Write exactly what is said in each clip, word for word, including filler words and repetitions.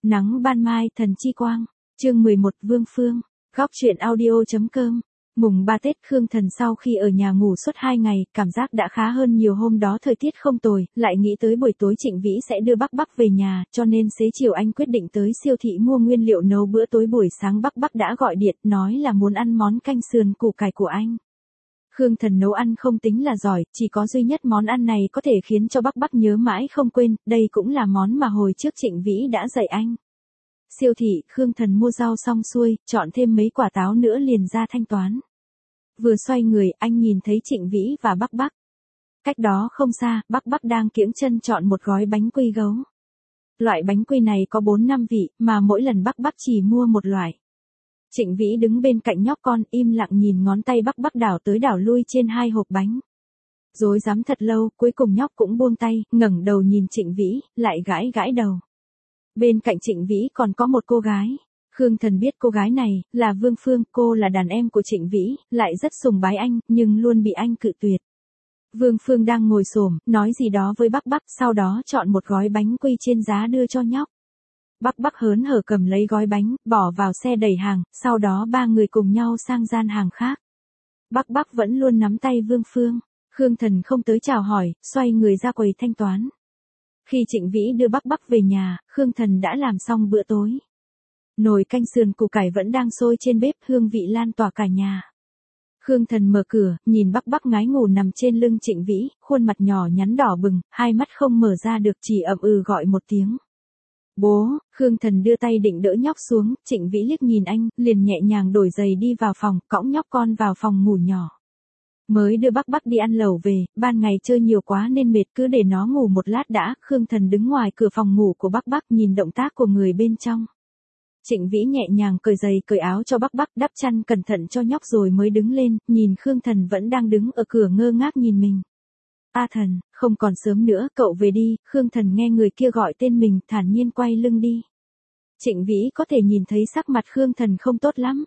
Nắng ban mai thần chi quang, chương mười một Vương Phương, góc truyện audio.com. Mùng ba Tết Khương Thần sau khi ở nhà ngủ suốt hai ngày, cảm giác đã khá hơn nhiều hôm đó thời tiết không tồi, lại nghĩ tới buổi tối Trịnh Vĩ sẽ đưa Bắc Bắc về nhà, cho nên xế chiều anh quyết định tới siêu thị mua nguyên liệu nấu bữa tối. Buổi sáng Bắc Bắc đã gọi điện nói là muốn ăn món canh sườn củ cải của anh. Khương Thần nấu ăn không tính là giỏi, chỉ có duy nhất món ăn này có thể khiến cho Bắc Bắc nhớ mãi không quên, đây cũng là món mà hồi trước Trịnh Vĩ đã dạy anh. Siêu thị, Khương Thần mua rau xong xuôi, chọn thêm mấy quả táo nữa liền ra thanh toán. Vừa xoay người, anh nhìn thấy Trịnh Vĩ và Bắc Bắc. Cách đó không xa, Bắc Bắc đang kiễng chân chọn một gói bánh quy gấu. Loại bánh quy này có bốn năm vị, mà mỗi lần Bắc Bắc chỉ mua một loại. Trịnh Vĩ đứng bên cạnh nhóc con, im lặng nhìn ngón tay Bắc Bắc đảo tới đảo lui trên hai hộp bánh. Rối rắm thật lâu, cuối cùng nhóc cũng buông tay, ngẩng đầu nhìn Trịnh Vĩ, lại gãi gãi đầu. Bên cạnh Trịnh Vĩ còn có một cô gái. Khương Thần biết cô gái này là Vương Phương, cô là đàn em của Trịnh Vĩ, lại rất sùng bái anh, nhưng luôn bị anh cự tuyệt. Vương Phương đang ngồi xổm, nói gì đó với Bắc Bắc, sau đó chọn một gói bánh quy trên giá đưa cho nhóc. Bắc Bắc hớn hở cầm lấy gói bánh, bỏ vào xe đẩy hàng, sau đó ba người cùng nhau sang gian hàng khác. Bắc Bắc vẫn luôn nắm tay Vương Phương. Khương Thần không tới chào hỏi, xoay người ra quầy thanh toán. Khi Trịnh Vĩ đưa Bắc Bắc về nhà, Khương Thần đã làm xong bữa tối. Nồi canh sườn củ cải vẫn đang sôi trên bếp, hương vị lan tỏa cả nhà. Khương Thần mở cửa, nhìn Bắc Bắc ngái ngủ nằm trên lưng Trịnh Vĩ, khuôn mặt nhỏ nhắn đỏ bừng, hai mắt không mở ra được, chỉ ậm ừ gọi một tiếng. Bố. Khương Thần đưa tay định đỡ nhóc xuống, Trịnh Vĩ liếc nhìn anh, liền nhẹ nhàng đổi giày đi vào phòng, cõng nhóc con vào phòng ngủ nhỏ. Mới đưa Bắc Bắc đi ăn lẩu về, ban ngày chơi nhiều quá nên mệt, cứ để nó ngủ một lát đã. Khương Thần đứng ngoài cửa phòng ngủ của Bắc Bắc nhìn động tác của người bên trong. Trịnh Vĩ nhẹ nhàng cởi giày cởi áo cho Bắc Bắc, đắp chăn cẩn thận cho nhóc rồi mới đứng lên, nhìn Khương Thần vẫn đang đứng ở cửa ngơ ngác nhìn mình. A Thần, không còn sớm nữa, cậu về đi. Khương Thần nghe người kia gọi tên mình, thản nhiên quay lưng đi. Trịnh Vĩ có thể nhìn thấy sắc mặt Khương Thần không tốt lắm.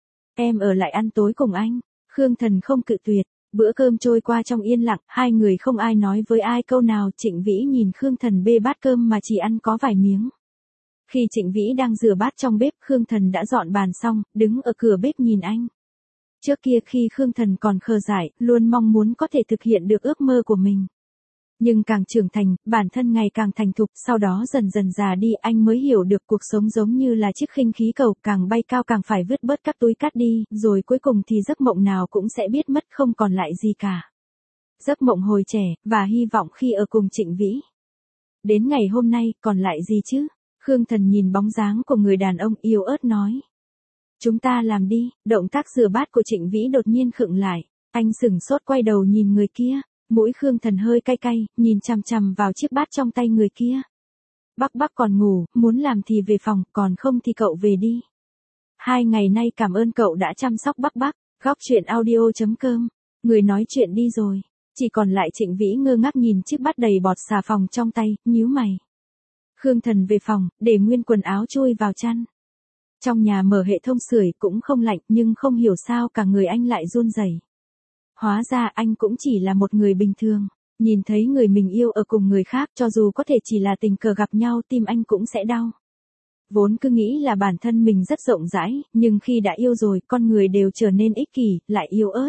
Em ở lại ăn tối cùng anh. Khương Thần không cự tuyệt. Bữa cơm trôi qua trong yên lặng, hai người không ai nói với ai câu nào. Trịnh Vĩ nhìn Khương Thần bê bát cơm mà chỉ ăn có vài miếng. Khi Trịnh Vĩ đang rửa bát trong bếp, Khương Thần đã dọn bàn xong, đứng ở cửa bếp nhìn anh. Trước kia khi Khương Thần còn khờ dại, luôn mong muốn có thể thực hiện được ước mơ của mình. Nhưng càng trưởng thành, bản thân ngày càng thành thục, sau đó dần dần già đi, anh mới hiểu được cuộc sống giống như là chiếc khinh khí cầu, càng bay cao càng phải vứt bớt các túi cát đi, rồi cuối cùng thì giấc mộng nào cũng sẽ biết mất, không còn lại gì cả. Giấc mộng hồi trẻ, và hy vọng khi ở cùng Trịnh Vĩ. Đến ngày hôm nay, còn lại gì chứ? Khương Thần nhìn bóng dáng của người đàn ông yếu ớt nói. Chúng ta làm đi. Động tác rửa bát của Trịnh Vĩ đột nhiên khựng lại. Anh sửng sốt quay đầu nhìn người kia. Mũi Khương Thần hơi cay cay, nhìn chằm chằm vào chiếc bát trong tay người kia. Bắc Bắc còn ngủ, muốn làm thì về phòng, còn không thì cậu về đi. Hai ngày nay cảm ơn cậu đã chăm sóc Bắc Bắc. Góc truyện audio.com. Người nói chuyện đi rồi. Chỉ còn lại Trịnh Vĩ ngơ ngác nhìn chiếc bát đầy bọt xà phòng trong tay, nhíu mày. Khương Thần về phòng, để nguyên quần áo chui vào chăn. Trong nhà mở hệ thống sưởi cũng không lạnh, nhưng không hiểu sao cả người anh lại run rẩy. Hóa ra anh cũng chỉ là một người bình thường. Nhìn thấy người mình yêu ở cùng người khác, cho dù có thể chỉ là tình cờ gặp nhau, tim anh cũng sẽ đau. Vốn cứ nghĩ là bản thân mình rất rộng rãi, nhưng khi đã yêu rồi, con người đều trở nên ích kỷ, lại yếu ớt.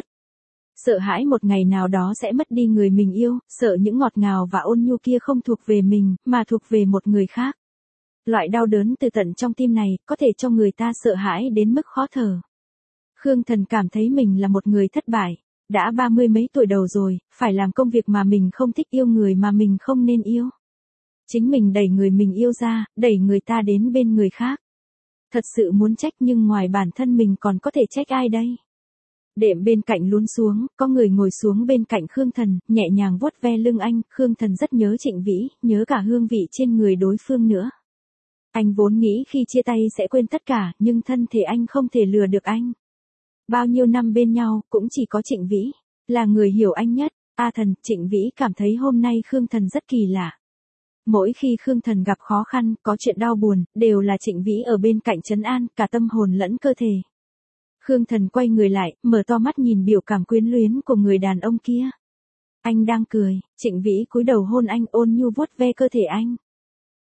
Sợ hãi một ngày nào đó sẽ mất đi người mình yêu, sợ những ngọt ngào và ôn nhu kia không thuộc về mình, mà thuộc về một người khác. Loại đau đớn từ tận trong tim này, có thể cho người ta sợ hãi đến mức khó thở. Khương Thần cảm thấy mình là một người thất bại. Đã ba mươi mấy tuổi đầu rồi, phải làm công việc mà mình không thích, yêu người mà mình không nên yêu. Chính mình đẩy người mình yêu ra, đẩy người ta đến bên người khác. Thật sự muốn trách nhưng ngoài bản thân mình còn có thể trách ai đây? Đệm bên cạnh lún xuống, có người ngồi xuống bên cạnh Khương Thần, nhẹ nhàng vuốt ve lưng anh. Khương Thần rất nhớ Trịnh Vĩ, nhớ cả hương vị trên người đối phương nữa. Anh vốn nghĩ khi chia tay sẽ quên tất cả, nhưng thân thể anh không thể lừa được anh. Bao nhiêu năm bên nhau, cũng chỉ có Trịnh Vĩ là người hiểu anh nhất. A Thần, Trịnh Vĩ cảm thấy hôm nay Khương Thần rất kỳ lạ. Mỗi khi Khương Thần gặp khó khăn, có chuyện đau buồn, đều là Trịnh Vĩ ở bên cạnh trấn an, cả tâm hồn lẫn cơ thể. Khương Thần quay người lại, mở to mắt nhìn biểu cảm quyến luyến của người đàn ông kia. Anh đang cười, Trịnh Vĩ cúi đầu hôn anh, ôn nhu vuốt ve cơ thể anh.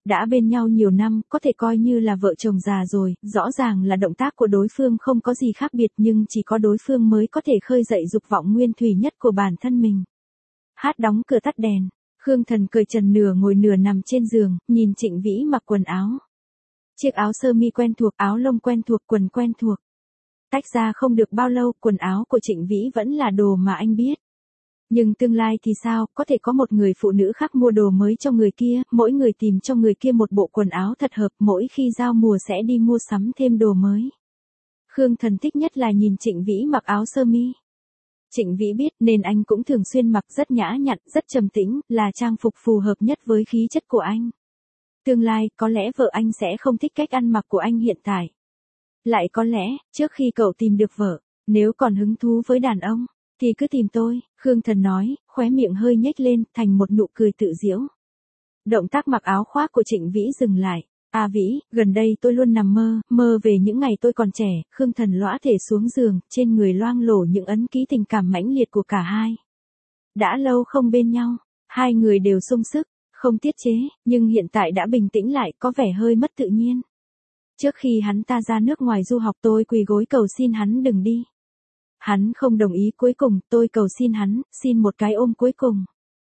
đã bên nhau nhiều năm, có thể coi như là vợ chồng già rồi, rõ ràng là động tác của đối phương không có gì khác biệt nhưng chỉ có đối phương mới có thể khơi dậy dục vọng nguyên thủy nhất của bản thân mình. Hát đóng cửa tắt đèn, Khương Thần cởi trần nửa ngồi nửa nằm trên giường, nhìn Trịnh Vĩ mặc quần áo. Chiếc áo sơ mi quen thuộc, áo lông quen thuộc, quần quen thuộc. Tách ra không được bao lâu, quần áo của Trịnh Vĩ vẫn là đồ mà anh biết. Nhưng tương lai thì sao, có thể có một người phụ nữ khác mua đồ mới cho người kia, mỗi người tìm cho người kia một bộ quần áo thật hợp, mỗi khi giao mùa sẽ đi mua sắm thêm đồ mới. Khương Thần thích nhất là nhìn Trịnh Vĩ mặc áo sơ mi. Trịnh Vĩ biết nên anh cũng thường xuyên mặc rất nhã nhặn, rất trầm tĩnh, là trang phục phù hợp nhất với khí chất của anh. Tương lai, có lẽ vợ anh sẽ không thích cách ăn mặc của anh hiện tại. Lại có lẽ, trước khi cậu tìm được vợ, nếu còn hứng thú với đàn ông, thì cứ tìm tôi, Khương Thần nói, khóe miệng hơi nhếch lên, thành một nụ cười tự giễu. Động tác mặc áo khoác của Trịnh Vĩ dừng lại. À Vĩ, gần đây tôi luôn nằm mơ, mơ về những ngày tôi còn trẻ, Khương Thần lõa thể xuống giường, trên người loang lổ những ấn ký tình cảm mãnh liệt của cả hai. Đã lâu không bên nhau, hai người đều sung sức, không tiết chế, nhưng hiện tại đã bình tĩnh lại, có vẻ hơi mất tự nhiên. Trước khi hắn ta ra nước ngoài du học tôi quỳ gối cầu xin hắn đừng đi. Hắn không đồng ý, cuối cùng tôi cầu xin hắn, xin một cái ôm cuối cùng.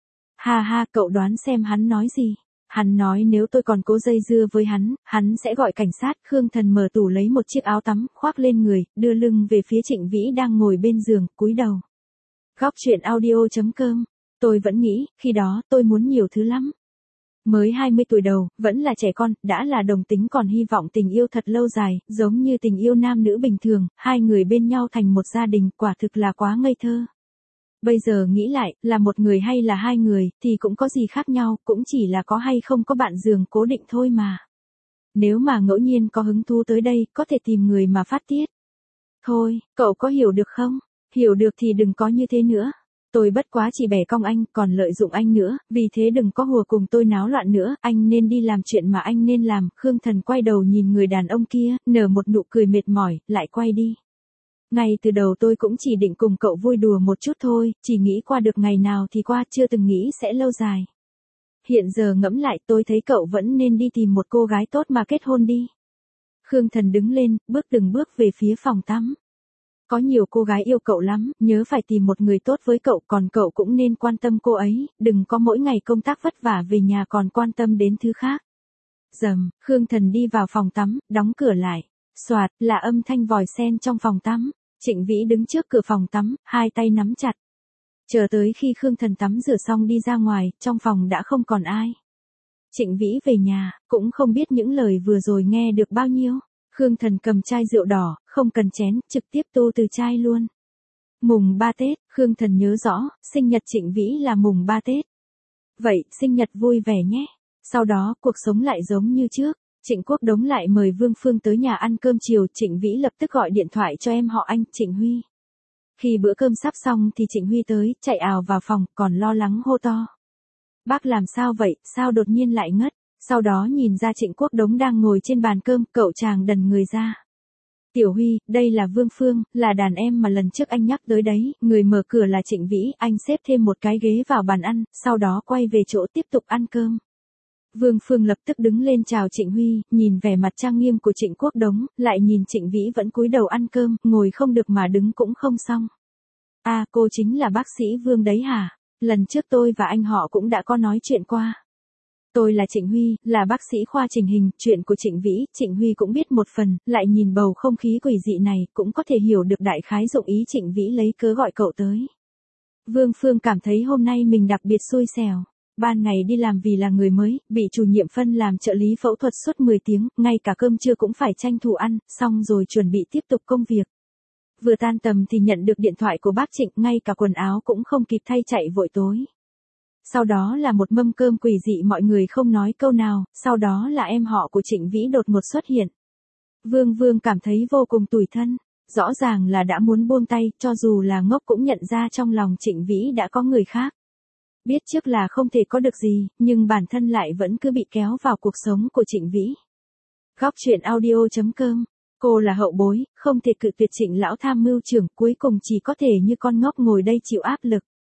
Ha ha, cậu đoán xem hắn nói gì? Hắn nói nếu tôi còn cố dây dưa với hắn, hắn sẽ gọi cảnh sát. Khương Thần mở tủ lấy một chiếc áo tắm, khoác lên người, đưa lưng về phía Trịnh Vĩ đang ngồi bên giường, cúi đầu. Góc truyện audio chấm com. Tôi vẫn nghĩ, khi đó tôi muốn nhiều thứ lắm. Mới hai mươi tuổi đầu, vẫn là trẻ con, đã là đồng tính còn hy vọng tình yêu thật lâu dài, giống như tình yêu nam nữ bình thường, hai người bên nhau thành một gia đình, quả thực là quá ngây thơ. Bây giờ nghĩ lại, là một người hay là hai người, thì cũng có gì khác nhau, cũng chỉ là có hay không có bạn giường cố định thôi mà. Nếu mà ngẫu nhiên có hứng thú tới đây, có thể tìm người mà phát tiết. Thôi, cậu có hiểu được không? Hiểu được thì đừng có như thế nữa. Tôi bất quá chỉ bẻ cong anh, còn lợi dụng anh nữa, vì thế đừng có hùa cùng tôi náo loạn nữa, anh nên đi làm chuyện mà anh nên làm. Khương Thần quay đầu nhìn người đàn ông kia, nở một nụ cười mệt mỏi, lại quay đi. Ngay từ đầu tôi cũng chỉ định cùng cậu vui đùa một chút thôi, chỉ nghĩ qua được ngày nào thì qua, chưa từng nghĩ sẽ lâu dài. Hiện giờ ngẫm lại tôi thấy cậu vẫn nên đi tìm một cô gái tốt mà kết hôn đi. Khương Thần đứng lên, bước từng bước về phía phòng tắm. Có nhiều cô gái yêu cậu lắm, nhớ phải tìm một người tốt với cậu, còn cậu cũng nên quan tâm cô ấy, đừng có mỗi ngày công tác vất vả về nhà còn quan tâm đến thứ khác. Dầm, Khương Thần đi vào phòng tắm, đóng cửa lại. Soạt, là âm thanh vòi sen trong phòng tắm. Trịnh Vĩ đứng trước cửa phòng tắm, hai tay nắm chặt. Chờ tới khi Khương Thần tắm rửa xong đi ra ngoài, trong phòng đã không còn ai. Trịnh Vĩ về nhà, cũng không biết những lời vừa rồi nghe được bao nhiêu. Khương Thần cầm chai rượu đỏ, không cần chén, trực tiếp tô từ chai luôn. Mùng ba Tết, Khương Thần nhớ rõ, sinh nhật Trịnh Vĩ là mùng ba Tết. Vậy, sinh nhật vui vẻ nhé. Sau đó, cuộc sống lại giống như trước. Trịnh Quốc Đống lại mời Vương Phương tới nhà ăn cơm chiều, Trịnh Vĩ lập tức gọi điện thoại cho em họ anh, Trịnh Huy. Khi bữa cơm sắp xong thì Trịnh Huy tới, chạy ào vào phòng, còn lo lắng hô to. Bác làm sao vậy, sao đột nhiên lại ngất? Sau đó nhìn ra Trịnh Quốc Đống đang ngồi trên bàn cơm, cậu chàng đần người ra. Tiểu Huy, đây là Vương Phương, là đàn em mà lần trước anh nhắc tới đấy, người mở cửa là Trịnh Vĩ, anh xếp thêm một cái ghế vào bàn ăn, sau đó quay về chỗ tiếp tục ăn cơm. Vương Phương lập tức đứng lên chào Trịnh Huy, nhìn vẻ mặt trang nghiêm của Trịnh Quốc Đống, lại nhìn Trịnh Vĩ vẫn cúi đầu ăn cơm, ngồi không được mà đứng cũng không xong. À, cô chính là bác sĩ Vương đấy hả? Lần trước tôi và anh họ cũng đã có nói chuyện qua. Tôi là Trịnh Huy, là bác sĩ khoa chỉnh hình, chuyện của Trịnh Vĩ, Trịnh Huy cũng biết một phần, lại nhìn bầu không khí quỷ dị này, cũng có thể hiểu được đại khái dụng ý Trịnh Vĩ lấy cớ gọi cậu tới. Vương Phương cảm thấy hôm nay mình đặc biệt xui xẻo. Ban ngày đi làm vì là người mới, bị chủ nhiệm phân làm trợ lý phẫu thuật suốt mười tiếng, ngay cả cơm trưa cũng phải tranh thủ ăn, xong rồi chuẩn bị tiếp tục công việc. Vừa tan tầm thì nhận được điện thoại của bác Trịnh, ngay cả quần áo cũng không kịp thay chạy vội tối. Sau đó là một mâm cơm quỷ dị, mọi người không nói câu nào, sau đó là em họ của Trịnh Vĩ đột ngột xuất hiện. Vương Vương cảm thấy vô cùng tủi thân, rõ ràng là đã muốn buông tay, cho dù là ngốc cũng nhận ra trong lòng Trịnh Vĩ đã có người khác. Biết trước là không thể có được gì, nhưng bản thân lại vẫn cứ bị kéo vào cuộc sống của Trịnh Vĩ. Góc truyện audio chấm com. Cô là hậu bối, không thể cự tuyệt Trịnh lão tham mưu trưởng, cuối cùng chỉ có thể như con ngốc ngồi đây chịu áp lực.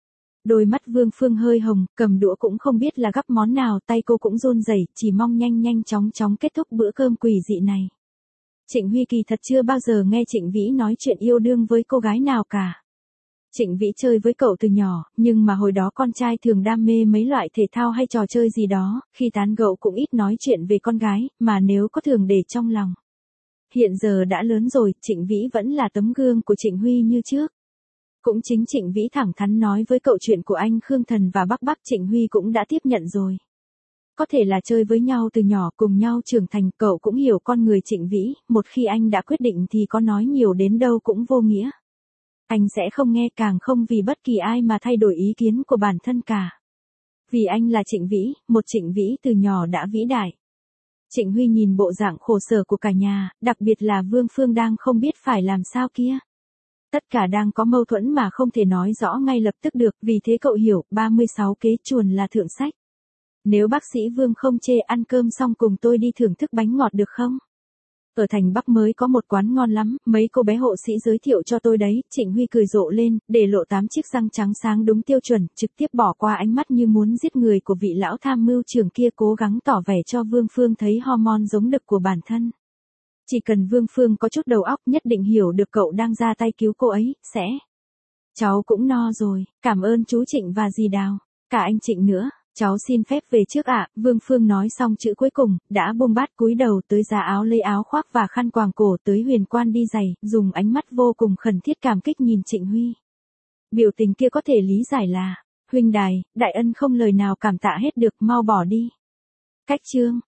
Đôi mắt Vương Phương hơi hồng, cầm đũa cũng không biết là gắp món nào, tay cô cũng run rẩy, chỉ mong nhanh nhanh chóng chóng kết thúc bữa cơm quỷ dị này. Trịnh Huy kỳ thật chưa bao giờ nghe Trịnh Vĩ nói chuyện yêu đương với cô gái nào cả. Trịnh Vĩ chơi với cậu từ nhỏ, nhưng mà hồi đó con trai thường đam mê mấy loại thể thao hay trò chơi gì đó, khi tán gẫu cũng ít nói chuyện về con gái, mà nếu có thường để trong lòng. Hiện giờ đã lớn rồi, Trịnh Vĩ vẫn là tấm gương của Trịnh Huy như trước. Cũng chính Trịnh Vĩ thẳng thắn nói với cậu chuyện của anh Khương Thần và Bắc Bắc, Trịnh Huy cũng đã tiếp nhận rồi. Có thể là chơi với nhau từ nhỏ, cùng nhau trưởng thành, cậu cũng hiểu con người Trịnh Vĩ, một khi anh đã quyết định thì có nói nhiều đến đâu cũng vô nghĩa. Anh sẽ không nghe, càng không vì bất kỳ ai mà thay đổi ý kiến của bản thân cả. Vì anh là Trịnh Vĩ, một Trịnh Vĩ từ nhỏ đã vĩ đại. Trịnh Huy nhìn bộ dạng khổ sở của cả nhà, đặc biệt là Vương Phương đang không biết phải làm sao kia. Tất cả đang có mâu thuẫn mà không thể nói rõ ngay lập tức được, vì thế cậu hiểu, ba mươi sáu kế chuồn là thượng sách. Nếu bác sĩ Vương không chê, ăn cơm xong cùng tôi đi thưởng thức bánh ngọt được không? Ở thành Bắc mới có một quán ngon lắm, mấy cô bé hộ sĩ giới thiệu cho tôi đấy. Trịnh Huy cười rộ lên, để lộ tám chiếc răng trắng sáng đúng tiêu chuẩn, trực tiếp bỏ qua ánh mắt như muốn giết người của vị lão tham mưu trưởng kia, cố gắng tỏ vẻ cho Vương Phương thấy hormone giống đực của bản thân. Chỉ cần Vương Phương có chút đầu óc nhất định hiểu được cậu đang ra tay cứu cô ấy, sẽ. Cháu cũng no rồi, cảm ơn chú Trịnh và dì Đào, cả anh Trịnh nữa. Cháu xin phép về trước ạ. Vương Phương nói xong chữ cuối cùng, đã buông bát cúi đầu tới giá áo lấy áo khoác và khăn quàng cổ, tới huyền quan đi giày, dùng ánh mắt vô cùng khẩn thiết cảm kích nhìn Trịnh Huy. Biểu tình kia có thể lý giải là, huynh đài, đại ân không lời nào cảm tạ hết được, mau bỏ đi. Cách chương.